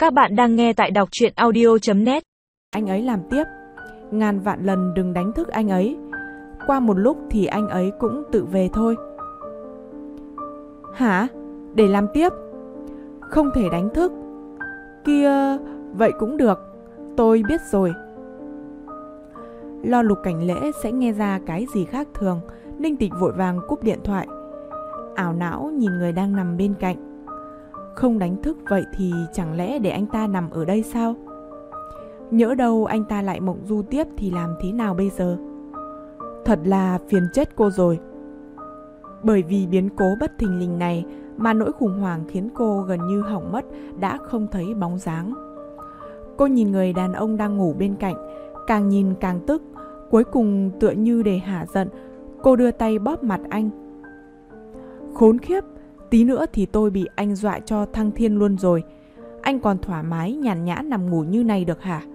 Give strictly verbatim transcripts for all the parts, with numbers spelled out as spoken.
Các bạn đang nghe tại đọc truyện audio chấm net. Anh ấy làm tiếp, ngàn vạn lần đừng đánh thức anh ấy. Qua một lúc thì anh ấy cũng tự về thôi. Hả? Để làm tiếp? Không thể đánh thức. Kia, vậy cũng được. Tôi biết rồi. Lo Lục Cảnh Lễ sẽ nghe ra cái gì khác thường, Ninh Tịch vội vàng cúp điện thoại. Ảo não nhìn người đang nằm bên cạnh. Không đánh thức vậy thì chẳng lẽ để anh ta nằm ở đây sao? Nhỡ đâu anh ta lại mộng du tiếp thì làm thế nào bây giờ? Thật là phiền chết cô rồi. Bởi vì biến cố bất thình lình này mà nỗi khủng hoảng khiến cô gần như hỏng mất, đã không thấy bóng dáng. Cô nhìn người đàn ông đang ngủ bên cạnh, càng nhìn càng tức. Cuối cùng tựa như để hả giận, cô đưa tay bóp mặt anh. Khốn khiếp, tí nữa thì tôi bị anh dọa cho thăng thiên luôn rồi. Anh còn thoải mái nhàn nhã nằm ngủ như này được hả?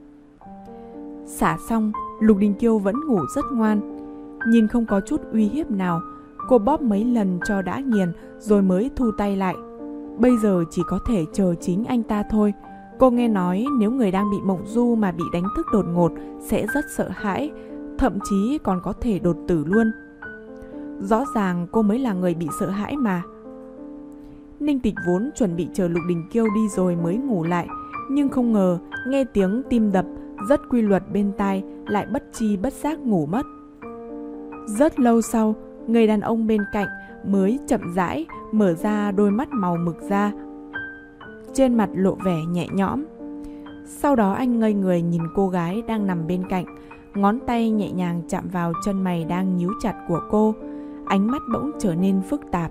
Xả xong, Lục Đình Kiêu vẫn ngủ rất ngoan. Nhìn không có chút uy hiếp nào, cô bóp mấy lần cho đã nghiền rồi mới thu tay lại. Bây giờ chỉ có thể chờ chính anh ta thôi. Cô nghe nói nếu người đang bị mộng du mà bị đánh thức đột ngột sẽ rất sợ hãi, thậm chí còn có thể đột tử luôn. Rõ ràng cô mới là người bị sợ hãi mà. Ninh Tịch vốn chuẩn bị chờ Lục Đình Kiêu đi rồi mới ngủ lại, nhưng không ngờ nghe tiếng tim đập rất quy luật bên tai lại bất tri bất giác ngủ mất. Rất lâu sau, người đàn ông bên cạnh mới chậm rãi mở ra đôi mắt màu mực ra, trên mặt lộ vẻ nhẹ nhõm. Sau đó anh ngây người nhìn cô gái đang nằm bên cạnh, ngón tay nhẹ nhàng chạm vào chân mày đang nhíu chặt của cô, ánh mắt bỗng trở nên phức tạp.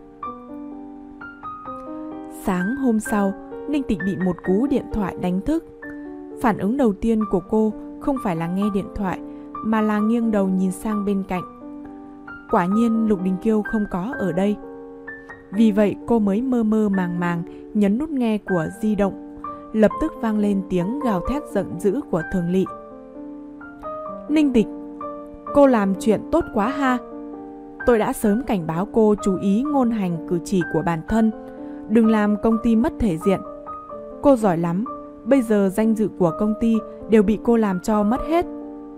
Sáng hôm sau, Ninh Tịch bị một cú điện thoại đánh thức. Phản ứng đầu tiên của cô không phải là nghe điện thoại, mà là nghiêng đầu nhìn sang bên cạnh. Quả nhiên Lục Đình Kiêu không có ở đây. Vì vậy cô mới mơ mơ màng màng nhấn nút nghe của di động. Lập tức vang lên tiếng gào thét giận dữ của Thường Lị. Ninh Tịch, cô làm chuyện tốt quá ha. Tôi đã sớm cảnh báo cô chú ý ngôn hành cử chỉ của bản thân, đừng làm công ty mất thể diện. Cô giỏi lắm, bây giờ danh dự của công ty đều bị cô làm cho mất hết.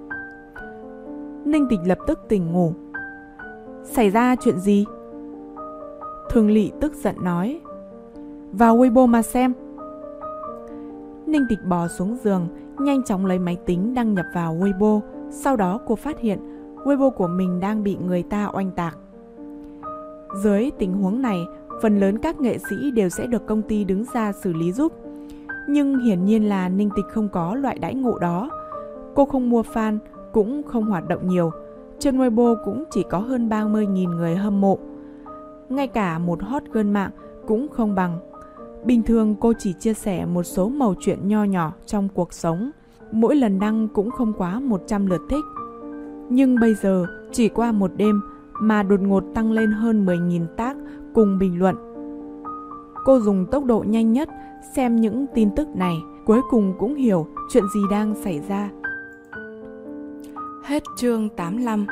Ninh Tịch lập tức tỉnh ngủ. Xảy ra chuyện gì? Thường Lị tức giận nói. Vào Weibo mà xem. Ninh Tịch bò xuống giường, nhanh chóng lấy máy tính đăng nhập vào Weibo. Sau đó cô phát hiện Weibo của mình đang bị người ta oanh tạc. Dưới tình huống này, phần lớn các nghệ sĩ đều sẽ được công ty đứng ra xử lý giúp. Nhưng hiển nhiên là Ninh Tịch không có loại đãi ngộ đó. Cô không mua fan, cũng không hoạt động nhiều. Trên Weibo cũng chỉ có hơn ba mươi nghìn người hâm mộ. Ngay cả một hot girl mạng cũng không bằng. Bình thường cô chỉ chia sẻ một số mẩu chuyện nho nhỏ trong cuộc sống. Mỗi lần đăng cũng không quá một trăm lượt thích. Nhưng bây giờ chỉ qua một đêm mà đột ngột tăng lên hơn mười nghìn tag cùng bình luận. Cô dùng tốc độ nhanh nhất xem những tin tức này, cuối cùng cũng hiểu chuyện gì đang xảy ra. Hết chương tám mươi lăm.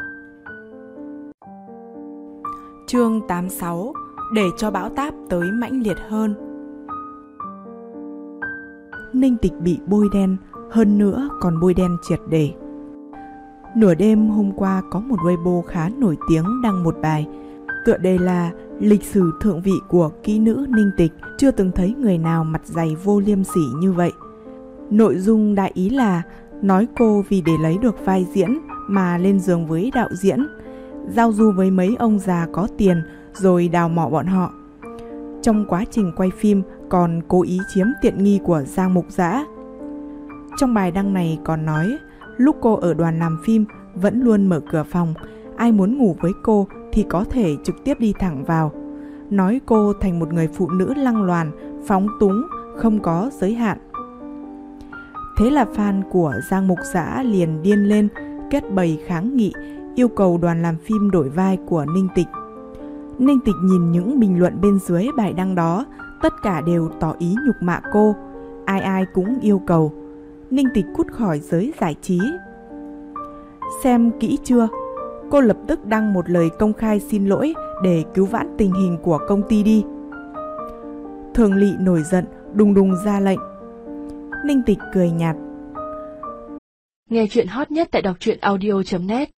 Chương tám mươi sáu. Để cho bão táp tới mãnh liệt hơn. Ninh Tịch bị bôi đen, hơn nữa còn bôi đen triệt để. Nửa đêm hôm qua có một Weibo khá nổi tiếng đăng một bài, tựa đề là lịch sử thượng vị của kỹ nữ Ninh Tịch, chưa từng thấy người nào mặt dày vô liêm sỉ như vậy. Nội dung đại ý là nói cô vì để lấy được vai diễn mà lên giường với đạo diễn, giao du với mấy ông già có tiền rồi đào mỏ bọn họ. Trong quá trình quay phim còn cố ý chiếm tiện nghi của Giang Mục Dã. Trong bài đăng này còn nói, lúc cô ở đoàn làm phim vẫn luôn mở cửa phòng, ai muốn ngủ với cô thì có thể trực tiếp đi thẳng vào. Nói cô thành một người phụ nữ lăng loàn, phóng túng, không có giới hạn. Thế là fan của Giang Mục Dã liền điên lên, kết bầy kháng nghị, yêu cầu đoàn làm phim đổi vai của Ninh Tịch. Ninh Tịch nhìn những bình luận bên dưới bài đăng đó, tất cả đều tỏ ý nhục mạ cô, ai ai cũng yêu cầu Ninh Tịch cút khỏi giới giải trí. Xem kỹ chưa? Cô lập tức đăng một lời công khai xin lỗi để cứu vãn tình hình của công ty đi. Thường Lị nổi giận, đùng đùng ra lệnh. Ninh Tịch cười nhạt. Nghe chuyện hot nhất tại đọc truyện audio chấm net.